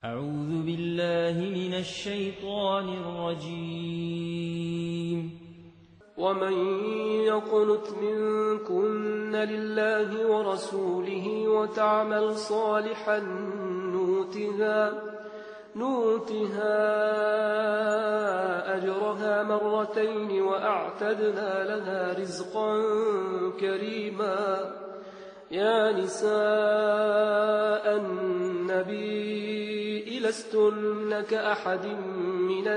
أعوذ بالله من الشيطان الرجيم. ومن يقنت منكن لله ورسوله وتعمل صالحا نؤتها أجرها مرتين وأعتدنا لها رزقا كريما. يا نساء النبي لستن كأحد من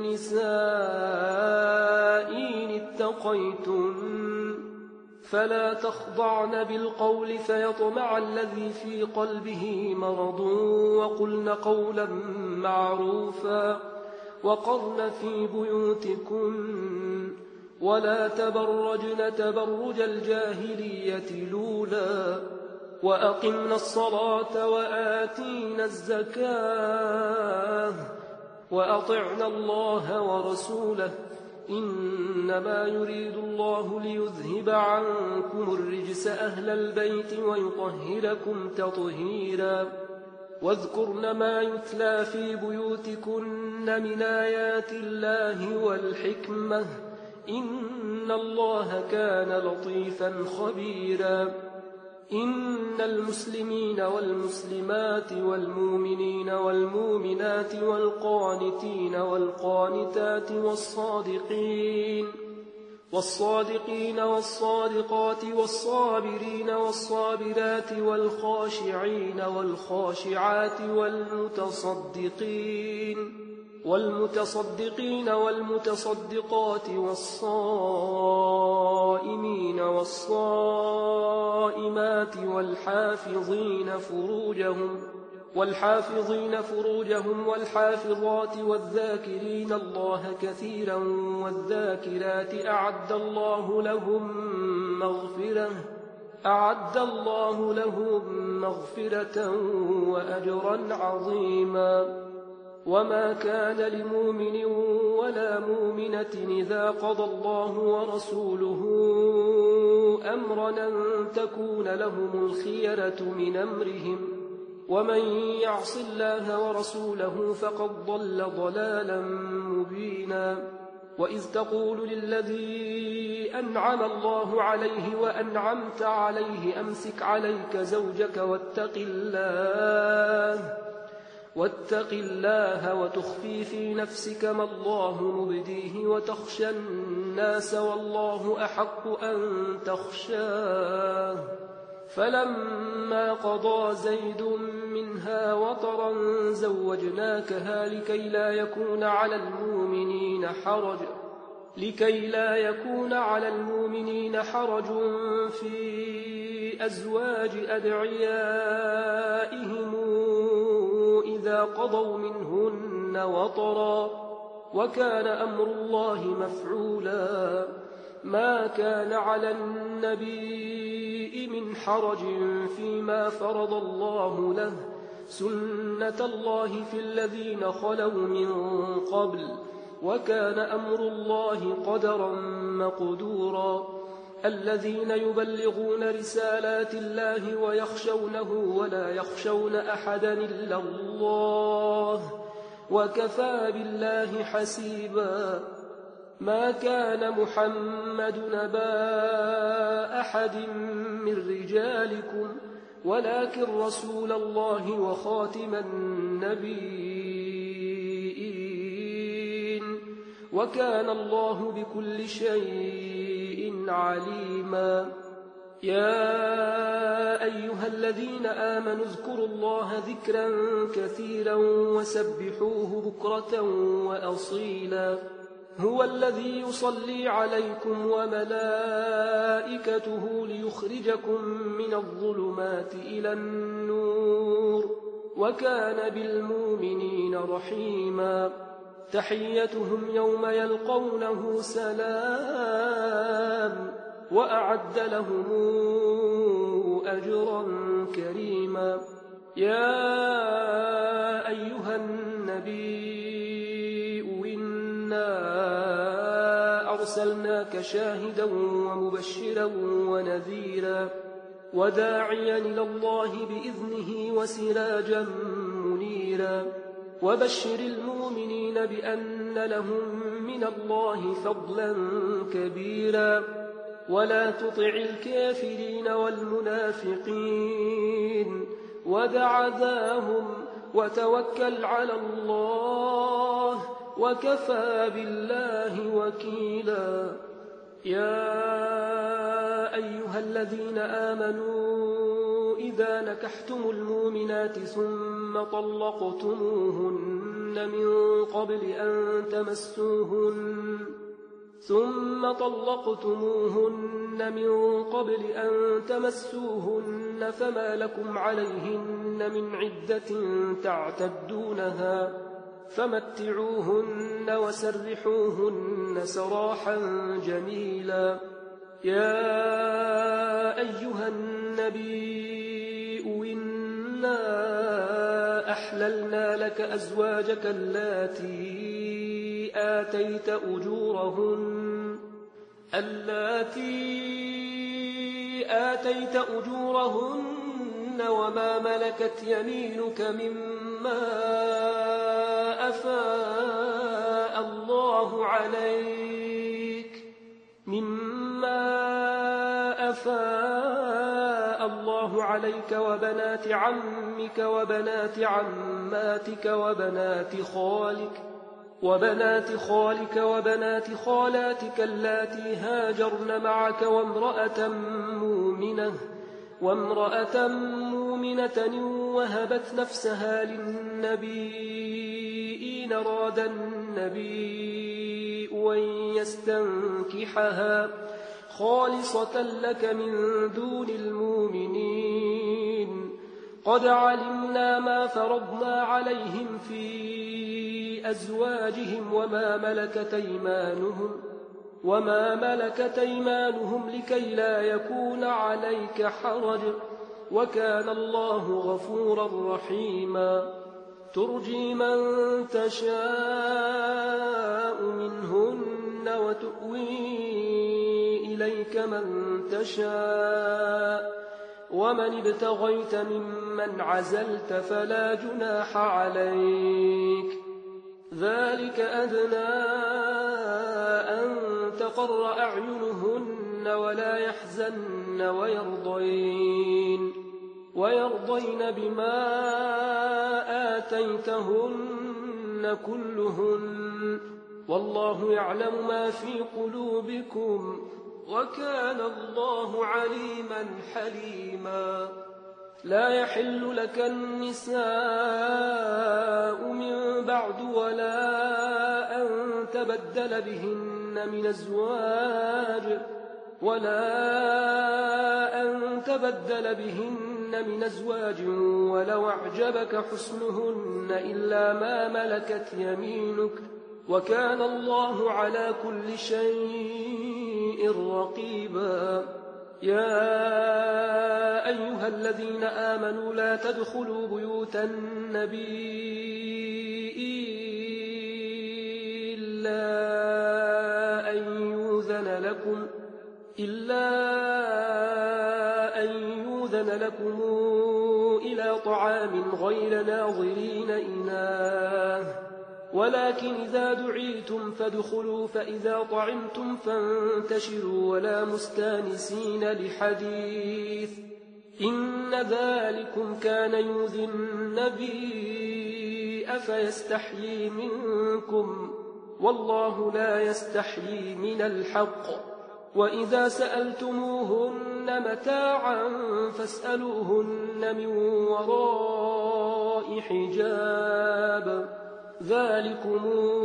النساء إن اتقيتن فلا تخضعن بالقول فيطمع الذي في قلبه مرض وقلن قولا معروفا وقرن في بيوتكن ولا تبرجن تبرج الجاهلية الأولى وأقمنا الصلاة وآتينا الزكاة وأطعنا الله ورسوله إنما يريد الله ليذهب عنكم الرجس أهل البيت ويطهركم تطهيرا. واذكرن ما يتلى في بيوتكن من آيات الله والحكمة إن الله كان لطيفا خبيرا. إن المسلمين والمسلمات والمؤمنين والمؤمنات والقانتين والقانتات والصادقين والصادقات والصابرين والصابرات والخاشعين والخاشعات والمتصدقين والمتصدقات والصائمين والصائمات والحافظين فروجهم والحافظات والذاكرين الله كثيرا والذاكرات أعد الله لهم مغفرة وأجرا عظيما. وما كان لمؤمن ولا مؤمنة إذا قضى الله ورسوله أمرا أن تكون لهم الخيرة من أمرهم ومن يعص الله ورسوله فقد ضل ضلالا مبينا. وإذ تقول للذي أنعم الله عليه وأنعمت عليه أمسك عليك زوجك واتق الله وتخفي في نفسك ما الله مبديه وتخشى الناس والله أحق أن تخشاه. فلما قضى زيد منها وطرا زوجناكها لكي لا يكون على المؤمنين حرج في أزواج أدعيائهم إذا قضوا منهن وطرا وكان أمر الله مفعولا. ما كان على النبي من حرج فيما فرض الله له سنة الله في الذين خلوا من قبل وكان أمر الله قدرا مقدورا. الذين يبلغون رسالات الله ويخشونه ولا يخشون أحدا إلا الله وكفى بالله حسيبا. ما كان محمد نبا أحد من رجالكم ولكن رسول الله وخاتم النبيين وكان الله بكل شيء عليما. يا أيها الذين آمنوا اذكروا الله ذكرا كثيرا وسبحوه بكرة وأصيلا. هو الذي يصلي عليكم وملائكته ليخرجكم من الظلمات إلى النور وكان بالمؤمنين رحيما. تحيتهم يوم يلقونه سلام وأعد لهم أجرا كريما. يا أيها النبي أرسلناك شاهدا ومبشرا ونذيرا وداعيا إلى الله بإذنه وسراجا منيرا سبيلا وبشر المؤمنين بأن لهم من الله فضلا كبيرا ولا تطع الكافرين والمنافقين ودع ذاهم وتوكل على الله وكفى بالله وكيلا يا أيها الذين آمنوا إذا نكحتم المؤمنات ثم طلقتموهن من قبل أن تمسوهن فما لكم عليهن من عدة تعتدونها فمتعوهن وسرحوهن سراحا جميلا يا أيها النبي إنا أحللنا لك أزواجك اللاتي آتيت أجورهن وما ملكت يمينك مما أفاء الله عليك وبنات عمك وبنات عماتك وبنات خالك وبنات خالاتك اللاتي هاجرن معك وامرأة مؤمنة وهبت نفسها للنبي إن أراد النبي أن يستنكحها خالصة لك من دون المؤمنين قد علمنا ما فرضنا عليهم في أزواجهم وما ملكت أيمانهم لكي لا يكون عليك حرج وكان الله غفورا رحيما ترجي من تشاء منهن وتؤوي إليك من تشاء ومن ابتغيت ممن عزلت فلا جناح عليك ذلك أدنى أن تقر أعينهن ولا يحزن ويرضين بما آتيتهن كلهن والله يعلم ما في قلوبكم وكان الله عليما حليما لا يحل لك النساء من بعد ولا أن تبدل بهن من أزواج ولو أعجبك حسنهن إلا ما ملكت يمينك وكان الله على كل شيء رقيبا يا أيها الذين آمنوا لا تدخلوا بيوت النبي إلا أن يؤذن لكم إلى طعام غير ناظرين إناه ولكن إذا دعيتم فادخلوا فإذا طعمتم فانتشروا ولا مستانسين لحديث إن ذلكم كان يؤذي النبي أفيستحيي منكم والله لا يستحيي من الحق وإذا سألتموهن متاعا فاسألوهن من وراء حجاب ذلكم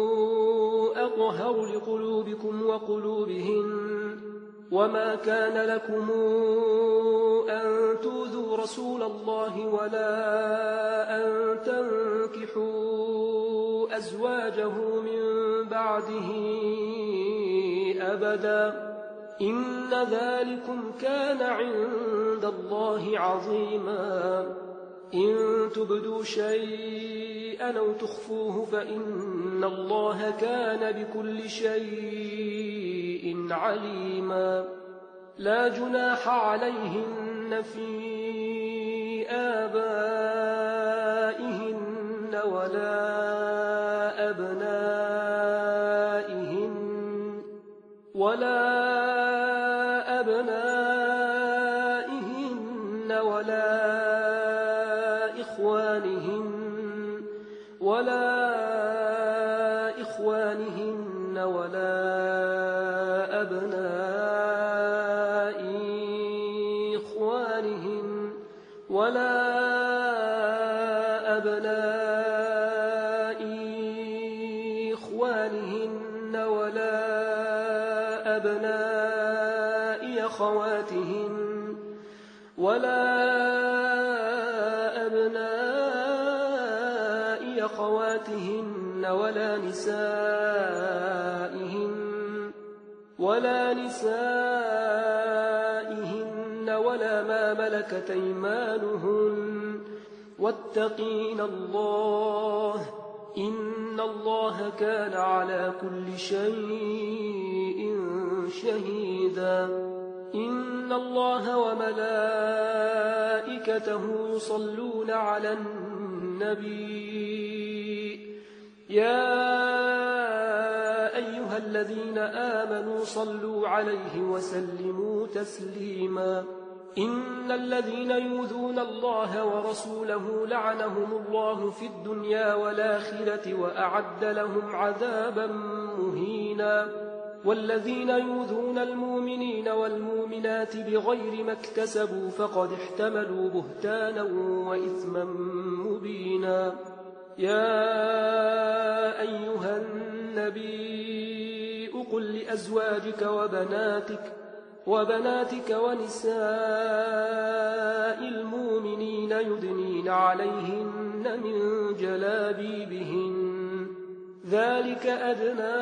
أطهر لقلوبكم وقلوبهن وما كان لكم أن تؤذوا رسول الله ولا أن تنكحوا أزواجه من بعده أبدا إن ذلكم كان عند الله عظيما إن تبدوا شيئا أو تخفوه فإن الله كان بكل شيء عليما لا جناح عليهن في آبائهن أبنائهن ولا إخوانهن ولا أبناء إخوانهن ولا أبناء إخوانهن ولا أبناء أخواتهن ولا أبناء أخواتهن ولا نسائهن ولا ما ملكت أيمانهن واتقين الله إن الله كان على كل شيء شهيدا إن الله وملائكته يصلون على النبي يا أيها الذين آمنوا صلوا عليه وسلموا تسليما إن الذين يؤذون الله ورسوله لعنهم الله في الدنيا والآخرة وأعد لهم عذابا مهينا والذين يؤذون المؤمنين والمؤمنات بغير ما اكتسبوا فقد احتملوا بهتانا وإثما مبينا يا أيها النبي قل لأزواجك وبناتك ونساء المؤمنين يدنين عليهن من جلابيبهن ذلك أدنى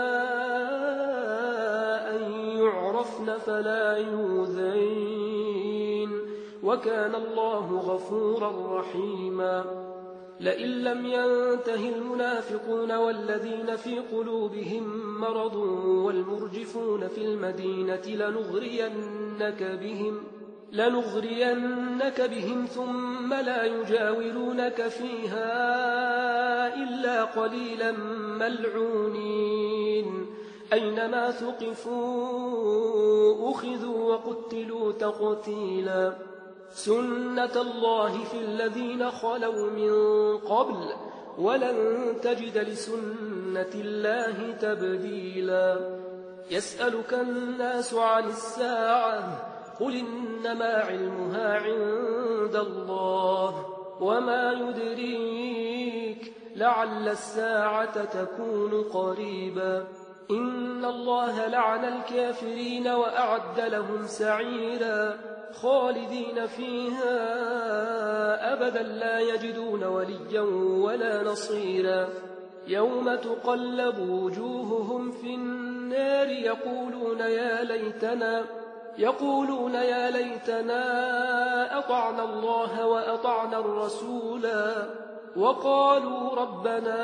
أن يعرفن فلا يؤذين وكان الله غفورا رحيما لئن لم ينته المنافقون والذين في قلوبهم مرض والمرجفون في المدينة لنغرينك بهم ثم لا يجاورونك فيها إلا قليلا ملعونين أينما ثقفوا أخذوا وقتلوا تقتيلا سنة الله في الذين خلوا من قبل ولن تجد لسنة الله تبديلا يسألك الناس عن الساعة قل إنما علمها عند الله وما يدريك لعل الساعة تكون قريبا إن الله لعن الكافرين وأعد لهم سعيرا خالدين فيها أبدا لا يجدون وليا ولا نصيرا يوم تقلب وجوههم في النار يقولون يا ليتنا أطعنا الله وأطعنا الرسولا وقالوا ربنا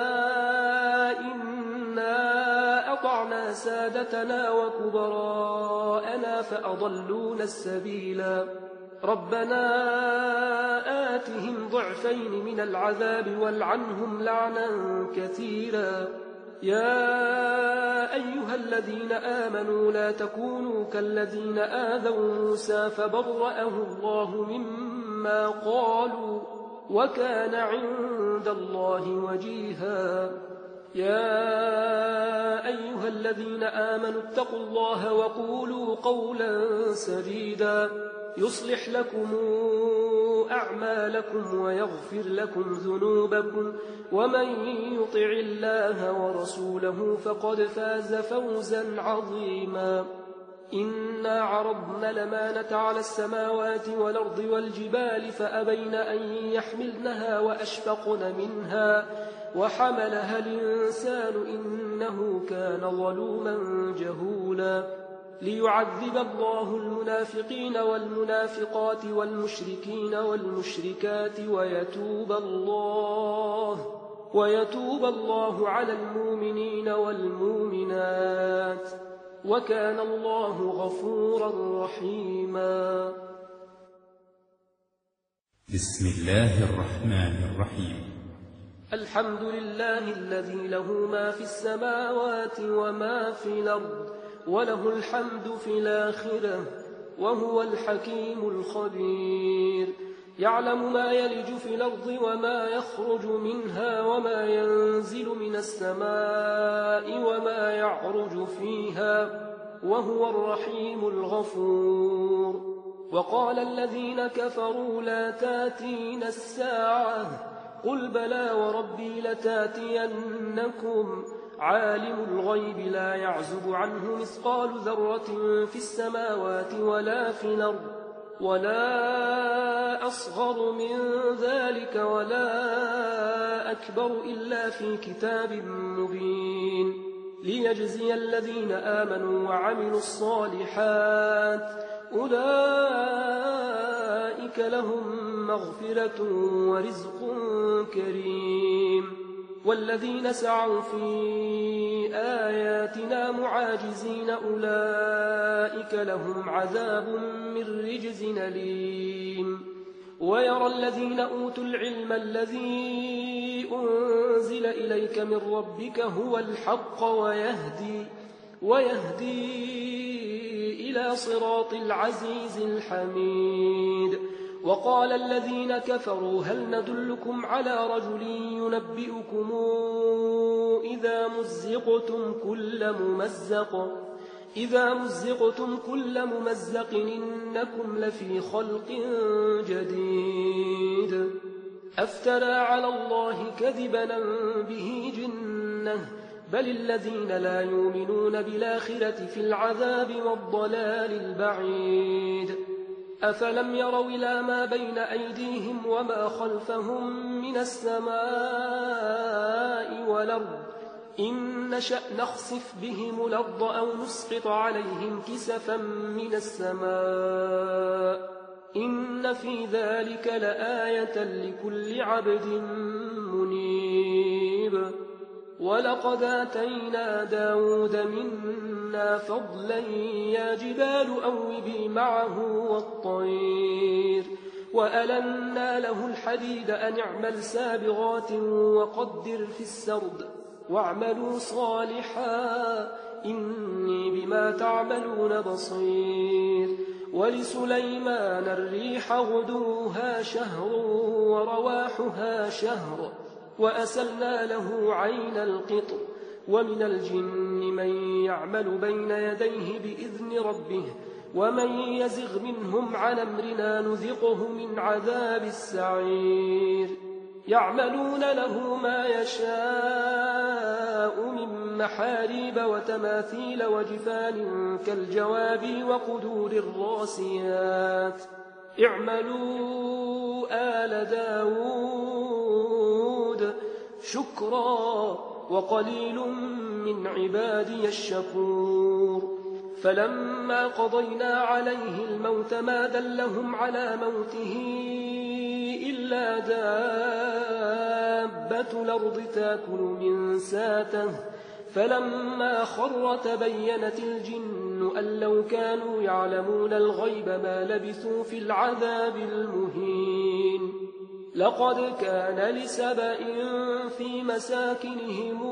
إنا أطعنا سادتنا وكبراءنا فأضلونا السبيلا ربنا آتهم ضعفين من العذاب والعنهم لعنا كثيرا يا أيها الذين آمنوا لا تكونوا كالذين آذوا موسى فبرأه الله مما قالوا وكان عند الله وجيها يا أيها الذين آمنوا اتقوا الله وقولوا قولا سديدا يصلح لكم أعمالكم ويغفر لكم ذنوبكم ومن يطع الله ورسوله فقد فاز فوزا عظيما إنا عرضنا الأمانة على السماوات والأرض والجبال فأبين أن يحملنها وأشفقن منها وحملها الإنسان إنه كان ظلوما جهولا ليعذب الله المنافقين والمنافقات والمشركين والمشركات ويتوب الله على المؤمنين والمؤمنات وكان الله غفورا رحيما بسم الله الرحمن الرحيم الحمد لله الذي له ما في السماوات وما في الأرض وله الحمد في الآخرة وهو الحكيم الخبير. يعلم ما يلج في الأرض وما يخرج منها وما ينزل من السماء وما يعرج فيها وهو الرحيم الغفور. وقال الذين كفروا لا تاتين الساعة قل بلى وربي لتاتينكم عالم الغيب لا يعزب عنه مثقال ذرة في السماوات ولا في الأرض ولا أصغر من ذلك ولا أكبر إلا في كتاب مبين ليجزي الذين آمنوا وعملوا الصالحات أولئك لهم مغفرة ورزق كريم. والذين سعوا في آياتنا معاجزين أولئك لهم عذاب من رجز أليم. ويرى الذين أوتوا العلم الذي أنزل إليك من ربك هو الحق ويهدي إلى صراط العزيز الحميد. وقال الذين كفروا هل ندلكم على رجل ينبئكم إذا مزقتم كل ممزق إنكم لفي خلق جديد. أفترى على الله كذبا به جنة بل الذين لا يؤمنون بالآخرة في العذاب والضلال البعيد. أفلم يروا إلى ما بين أيديهم وما خلفهم من السماء والأرض إن نشأ نخسف بهم الأرض أو نسقط عليهم كسفا من السماء إن في ذلك لآية لكل عبد منيب. ولقد آتينا داود منا فضلا يا جبال أوبي معه والطير وألنا له الحديد أن اعمل سابغات وقدر في السرد واعملوا صالحا إني بما تعملون بصير. ولسليمان الريح غدوها شهر ورواحها شهر وأسلنا له عين القطر. ومن الجن من يعمل بين يديه بإذن ربه ومن يزغ منهم عن أمرنا نذقه من عذاب السعير. يعملون له ما يشاء من محاريب وتماثيل وجفان كالجواب وقدور الراسيات. اعملوا آل داود شكرا وقليل من عبادي الشكور. فلما قضينا عليه الموت ما دلهم على موته إلا دابة الأرض تاكل من ساته فلما خر تبينت الجن أن لو كانوا يعلمون الغيب ما لبثوا في العذاب المهين. لقد كان لسبإ في مساكنهم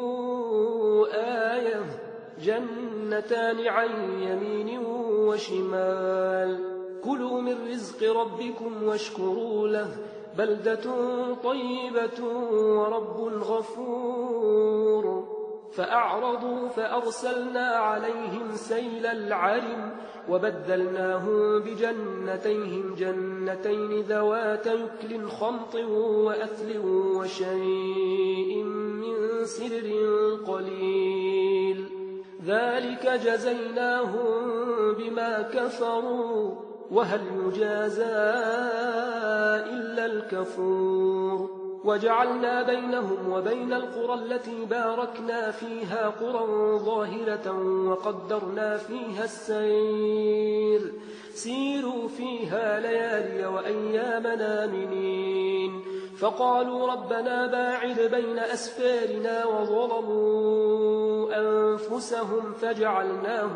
آية جنتان عن يمين وشمال كلوا من رزق ربكم واشكروا له بلدة طيبة ورب غفور. فأعرضوا فأرسلنا عليهم سيل العرم وبدلناهم بجنتيهم جنتين ذوات يكل خمط وأثل وشيء من سدر قليل ذلك جزيناهم بما كفروا وهل يجازى إلا الكفور. وجعلنا بينهم وبين القرى التي باركنا فيها قرى ظاهرة وقدرنا فيها السير سيروا فيها ليالي وأيام آمنين. فقالوا ربنا باعد بين أسفارنا وظلموا أنفسهم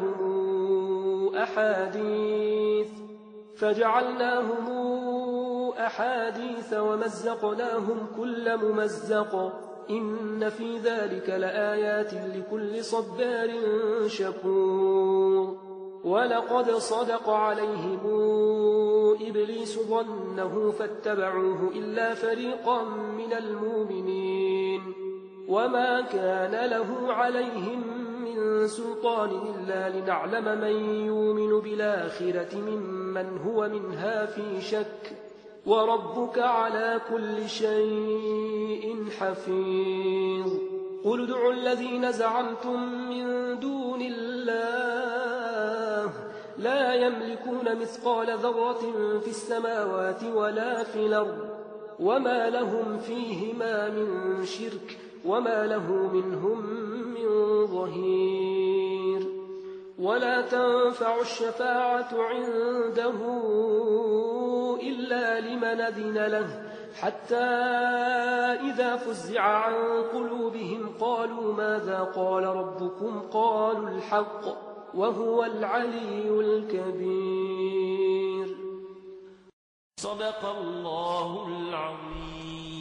فجعلناهم أحاديث ومزقناهم كل ممزق إن في ذلك لآيات لكل صبار شكور ولقد صدق عليهم إبليس ظنه فاتبعوه إلا فريقا من المؤمنين وما كان له عليهم من سلطان إلا لنعلم من يؤمن بالآخرة ممن هو منها في شك وربك على كل شيء حفيظ قل ادعوا الذين زعمتم من دون الله لا يملكون مثقال ذرة في السماوات ولا في الأرض وما لهم فيهما من شرك وما له منهم من ظهير ولا تنفع الشفاعة عنده إلا لمن أذن له حتى إذا فزع عن قلوبهم قالوا ماذا قال ربكم قالوا الحق وهو العلي الكبير صدق الله العظيم.